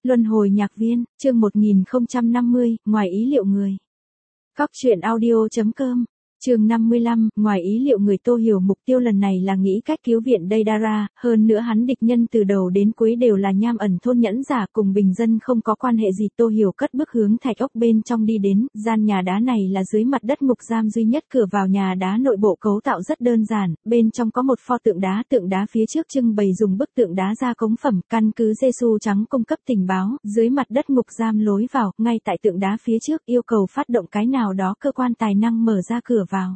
Luân hồi nhạc viên, chương 1050, ngoài ý liệu người. Cóc truyện audio.com, chương 55, ngoài ý liệu người. Tô Hiểu mục tiêu lần này là nghĩ cách cứu viện Deidara, hơn nữa hắn địch nhân từ đầu đến cuối đều là nham ẩn thôn nhẫn giả cùng bình dân không có quan hệ gì. Tô Hiểu cất bước hướng thạch ốc bên trong đi đến, gian nhà đá này là dưới mặt đất ngục giam duy nhất. Cửa vào nhà đá nội bộ cấu tạo rất đơn giản, bên trong có một pho tượng đá phía trước trưng bày dùng bức tượng đá gia công phẩm, căn cứ Giêsu trắng cung cấp tình báo, dưới mặt đất ngục giam lối vào, ngay tại tượng đá phía trước yêu cầu phát động cái nào đó cơ quan tài năng mở ra cửa vào.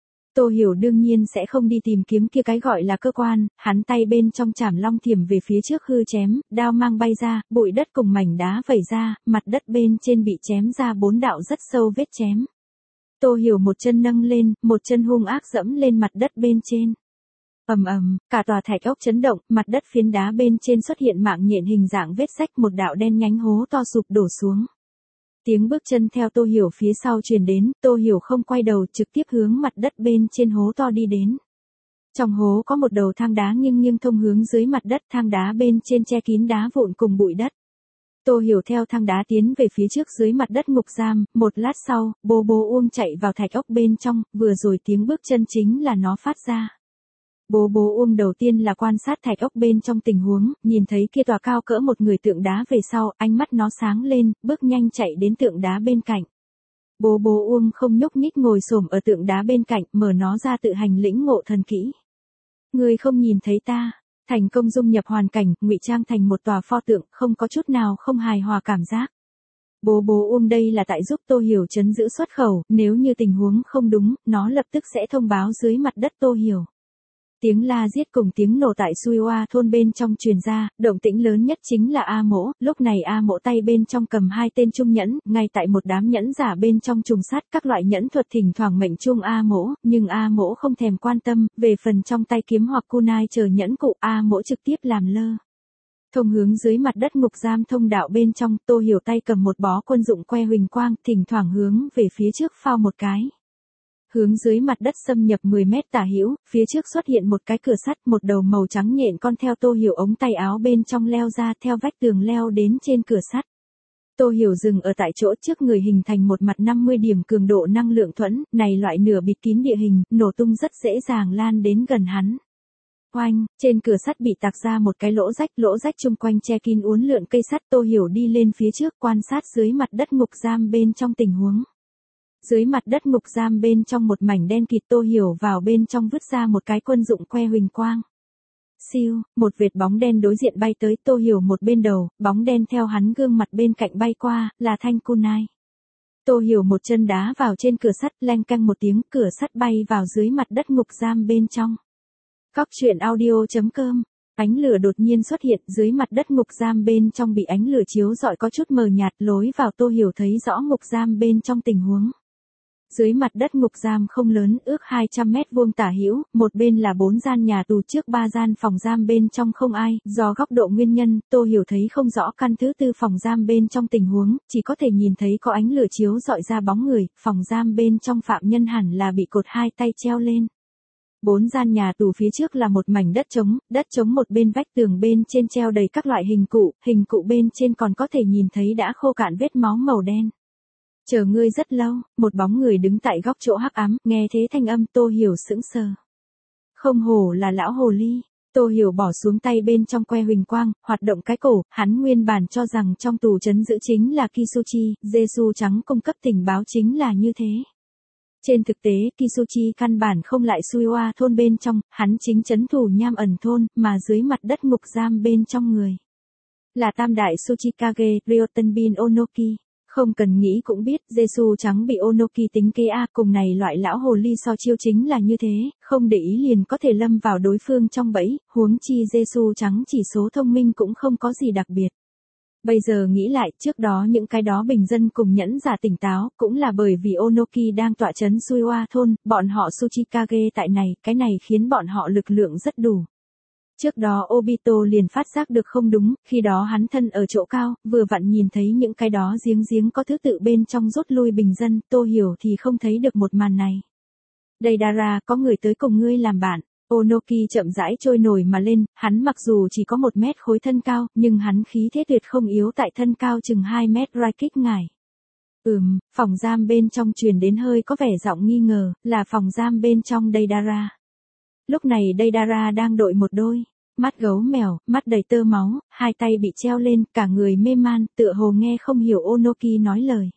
Tô Hiểu đương nhiên sẽ không đi tìm kiếm kia cái gọi là cơ quan, hắn tay bên trong chảm long thiểm về phía trước hư chém, đao mang bay ra, bụi đất cùng mảnh đá vẩy ra, mặt đất bên trên bị chém ra 4 đạo rất sâu vết chém. Tô Hiểu một chân nâng lên, một chân hung ác dẫm lên mặt đất bên trên. Ầm ầm, cả tòa thạch ốc chấn động, mặt đất phiến đá bên trên xuất hiện mạng nhện hình dạng vết rách, một đạo đen nhánh hố to sụp đổ xuống. Tiếng bước chân theo Tô Hiểu phía sau truyền đến, Tô Hiểu không quay đầu, trực tiếp hướng mặt đất bên trên hố to đi đến. Trong hố có một đầu thang đá nghiêng thông hướng dưới mặt đất, thang đá bên trên che kín đá vụn cùng bụi đất. Tô Hiểu theo thang đá tiến về phía trước dưới mặt đất ngục giam, một lát sau, bố Uông chạy vào thạch ốc bên trong, vừa rồi tiếng bước chân chính là nó phát ra. Bố Uông đầu tiên là quan sát thạch ốc bên trong tình huống, nhìn thấy kia tòa cao cỡ một người tượng đá về sau, ánh mắt nó sáng lên, bước nhanh chạy đến tượng đá bên cạnh. Bố Uông không nhúc nhích ngồi xổm ở tượng đá bên cạnh, mở nó ra tự hành lĩnh ngộ thần kỹ. Người không nhìn thấy ta, thành công dung nhập hoàn cảnh, ngụy trang thành một tòa pho tượng, không có chút nào không hài hòa cảm giác. Bố Uông đây là tại giúp Tô Hiểu trấn giữ xuất khẩu, nếu như tình huống không đúng, nó lập tức sẽ thông báo dưới mặt đất Tô Hiểu. Tiếng la giết cùng tiếng nổ tại Suiwa thôn bên trong truyền ra, động tĩnh lớn nhất chính là A Mỗ, lúc này A Mỗ tay bên trong cầm 2 tên trung nhẫn, ngay tại một đám nhẫn giả bên trong trùng sát, các loại nhẫn thuật thỉnh thoảng mệnh trung A Mỗ, nhưng A Mỗ không thèm quan tâm, về phần trong tay kiếm hoặc kunai chờ nhẫn cụ, A Mỗ trực tiếp làm lơ. Thông hướng dưới mặt đất ngục giam thông đạo bên trong, Tô Hiểu tay cầm một bó quân dụng que huỳnh quang, thỉnh thoảng hướng về phía trước phao một cái. Hướng dưới mặt đất xâm nhập 10 mét tả hữu, phía trước xuất hiện một cái cửa sắt, một đầu màu trắng nhện con theo Tô Hiểu ống tay áo bên trong leo ra, theo vách tường leo đến trên cửa sắt. Tô Hiểu dừng ở tại chỗ, trước người hình thành một mặt 50 điểm cường độ năng lượng thuẫn, này loại nửa bịt kín địa hình, nổ tung rất dễ dàng lan đến gần hắn. Oanh, trên cửa sắt bị tạc ra một cái lỗ rách chung quanh che kín uốn lượn cây sắt. Tô Hiểu đi lên phía trước quan sát dưới mặt đất ngục giam bên trong tình huống. Dưới mặt đất ngục giam bên trong một mảnh đen kịt. Tô Hiểu vào bên trong vứt ra một cái quân dụng que huỳnh quang. Siêu, một vệt bóng đen đối diện bay tới. Tô Hiểu một bên đầu, bóng đen theo hắn gương mặt bên cạnh bay qua, là thanh kunai. Tô Hiểu một chân đá vào trên cửa sắt, leng keng một tiếng, cửa sắt bay vào dưới mặt đất ngục giam bên trong. Cóc truyện audio.com. Ánh lửa đột nhiên xuất hiện, dưới mặt đất ngục giam bên trong bị ánh lửa chiếu rọi có chút mờ nhạt, lối vào Tô Hiểu thấy rõ ngục giam bên trong tình huống. Dưới mặt đất ngục giam không lớn, ước 200 mét vuông tả hữu, một bên là 4 gian nhà tù, trước 3 gian phòng giam bên trong không ai, do góc độ nguyên nhân, Tô Hiểu thấy không rõ căn thứ tư phòng giam bên trong tình huống, chỉ có thể nhìn thấy có ánh lửa chiếu rọi ra bóng người, phòng giam bên trong phạm nhân hẳn là bị cột 2 tay treo lên. 4 gian nhà tù phía trước là một mảnh đất trống một bên vách tường bên trên treo đầy các loại hình cụ bên trên còn có thể nhìn thấy đã khô cạn vết máu màu đen. Chờ ngươi rất lâu, một bóng người đứng tại góc chỗ hắc ám, nghe thế thanh âm Tô Hiểu sững sờ. Không hổ là lão hồ ly. Tô Hiểu bỏ xuống tay bên trong que huỳnh quang, hoạt động cái cổ, hắn nguyên bản cho rằng trong tù trấn giữ chính là Kisuchi, Giêsu trắng cung cấp tình báo chính là như thế. Trên thực tế, Kisuchi căn bản không lại Suiwa thôn bên trong, hắn chính trấn thủ nham ẩn thôn, mà dưới mặt đất ngục giam bên trong người là tam đại Tsuchikage, Ryotenbin Onoki. Không cần nghĩ cũng biết, Giêsu trắng bị Onoki tính kế cùng này loại lão hồ ly so chiêu chính là như thế, không để ý liền có thể lâm vào đối phương trong bẫy, huống chi Giêsu trắng chỉ số thông minh cũng không có gì đặc biệt. Bây giờ nghĩ lại, trước đó những cái đó bình dân cùng nhẫn giả tỉnh táo, cũng là bởi vì Onoki đang tọa trấn Suiwa thôn, bọn họ Tsuchikage tại này, cái này khiến bọn họ lực lượng rất đủ. Trước đó Obito liền phát giác được không đúng, khi đó hắn thân ở chỗ cao, vừa vặn nhìn thấy những cái đó giếng có thứ tự bên trong rút lui bình dân, Tô Hiểu thì không thấy được một màn này. Deidara, có người tới cùng ngươi làm bạn. Onoki chậm rãi trôi nổi mà lên, hắn mặc dù chỉ có 1 mét khối thân cao, nhưng hắn khí thế tuyệt không yếu tại thân cao chừng 2 mét Raikik ngải. Phòng giam bên trong truyền đến hơi có vẻ giọng nghi ngờ, là phòng giam bên trong Deidara. Lúc này Deidara đang đội một đôi mắt gấu mèo, mắt đầy tơ máu, 2 tay bị treo lên, cả người mê man, tựa hồ nghe không hiểu Onoki nói lời.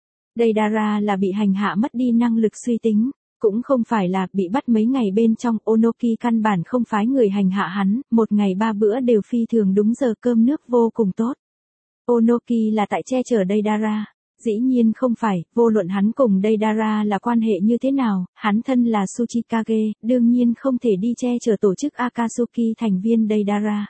Deidara là bị hành hạ mất đi năng lực suy tính, cũng không phải là bị bắt mấy ngày bên trong. Onoki căn bản không phái người hành hạ hắn, 1 ngày 3 bữa đều phi thường đúng giờ, cơm nước vô cùng tốt. Onoki là tại che chở Deidara. Dĩ nhiên không phải, vô luận hắn cùng Deidara là quan hệ như thế nào, hắn thân là Tsuchikage, đương nhiên không thể đi che chở tổ chức Akatsuki thành viên Deidara.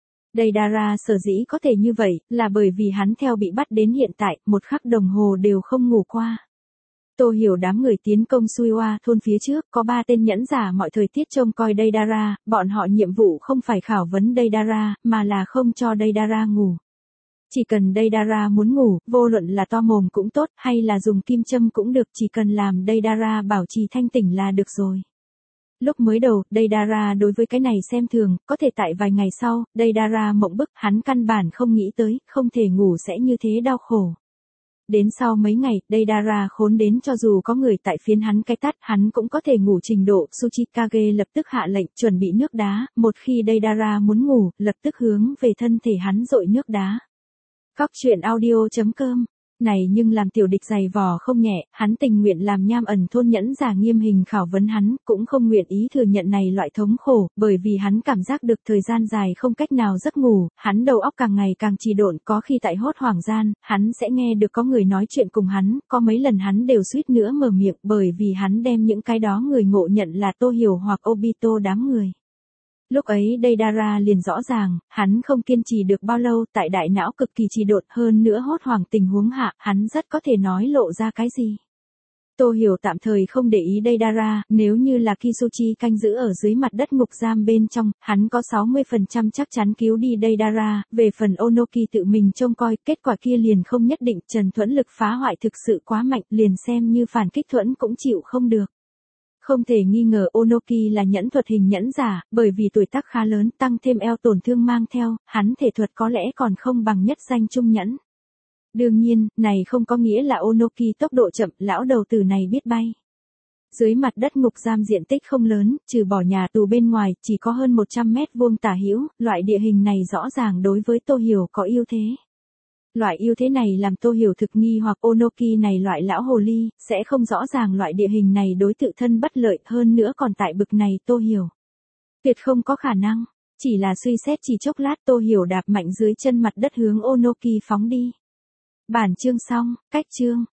Deidara sở dĩ có thể như vậy, là bởi vì hắn theo bị bắt đến hiện tại, 1 khắc đồng hồ đều không ngủ qua. Tô Hiểu đám người tiến công Suiwa thôn phía trước, có 3 tên nhẫn giả mọi thời tiết trông coi Deidara, bọn họ nhiệm vụ không phải khảo vấn Deidara, mà là không cho Deidara ngủ. Chỉ cần Deidara muốn ngủ, vô luận là to mồm cũng tốt, hay là dùng kim châm cũng được, chỉ cần làm Deidara bảo trì thanh tỉnh là được rồi. Lúc mới đầu, Deidara đối với cái này xem thường, có thể tại vài ngày sau, Deidara mộng bức, hắn căn bản không nghĩ tới, không thể ngủ sẽ như thế đau khổ. Đến sau mấy ngày, Deidara khốn đến cho dù có người tại phiến hắn cái tát, hắn cũng có thể ngủ trình độ. Tsuchikage lập tức hạ lệnh, chuẩn bị nước đá, một khi Deidara muốn ngủ, lập tức hướng về thân thể hắn dội nước đá. Góc truyện audio.com. Này nhưng làm tiểu địch dày vò không nhẹ, hắn tình nguyện làm nham ẩn thôn nhẫn giả nghiêm hình khảo vấn hắn, cũng không nguyện ý thừa nhận này loại thống khổ, bởi vì hắn cảm giác được thời gian dài không cách nào giấc ngủ, hắn đầu óc càng ngày càng trì độn, có khi tại hốt hoảng gian, hắn sẽ nghe được có người nói chuyện cùng hắn, có mấy lần hắn đều suýt nữa mở miệng, bởi vì hắn đem những cái đó người ngộ nhận là Tô Hiểu hoặc Obito đám người. Lúc ấy Deidara liền rõ ràng, hắn không kiên trì được bao lâu, tại đại não cực kỳ trì độn, hơn nữa hốt hoảng tình huống hạ, hắn rất có thể nói lộ ra cái gì. Tô Hiểu tạm thời không để ý Deidara, nếu như là Kisuchi canh giữ ở dưới mặt đất ngục giam bên trong, hắn có 60% chắc chắn cứu đi Deidara, về phần Onoki tự mình trông coi, kết quả kia liền không nhất định, Trần Thuẫn lực phá hoại thực sự quá mạnh, liền xem như phản kích Thuẫn cũng chịu không được. Không thể nghi ngờ Onoki là nhẫn thuật hình nhẫn giả, bởi vì tuổi tác khá lớn, tăng thêm eo tổn thương mang theo, hắn thể thuật có lẽ còn không bằng nhất danh trung nhẫn. Đương nhiên, này không có nghĩa là Onoki tốc độ chậm, lão đầu tử này biết bay. Dưới mặt đất ngục giam diện tích không lớn, trừ bỏ nhà tù bên ngoài, chỉ có hơn 100 mét vuông tả hữu, loại địa hình này rõ ràng đối với Tô Hiểu có ưu thế. Loại ưu thế này làm Tô Hiểu thực nghi hoặc Onoki này loại lão hồ ly, sẽ không rõ ràng loại địa hình này đối tự thân bất lợi, hơn nữa còn tại bực này Tô Hiểu. Tuyệt không có khả năng, chỉ là suy xét chỉ chốc lát Tô Hiểu đạp mạnh dưới chân mặt đất hướng Onoki phóng đi. Bản chương xong, cách chương.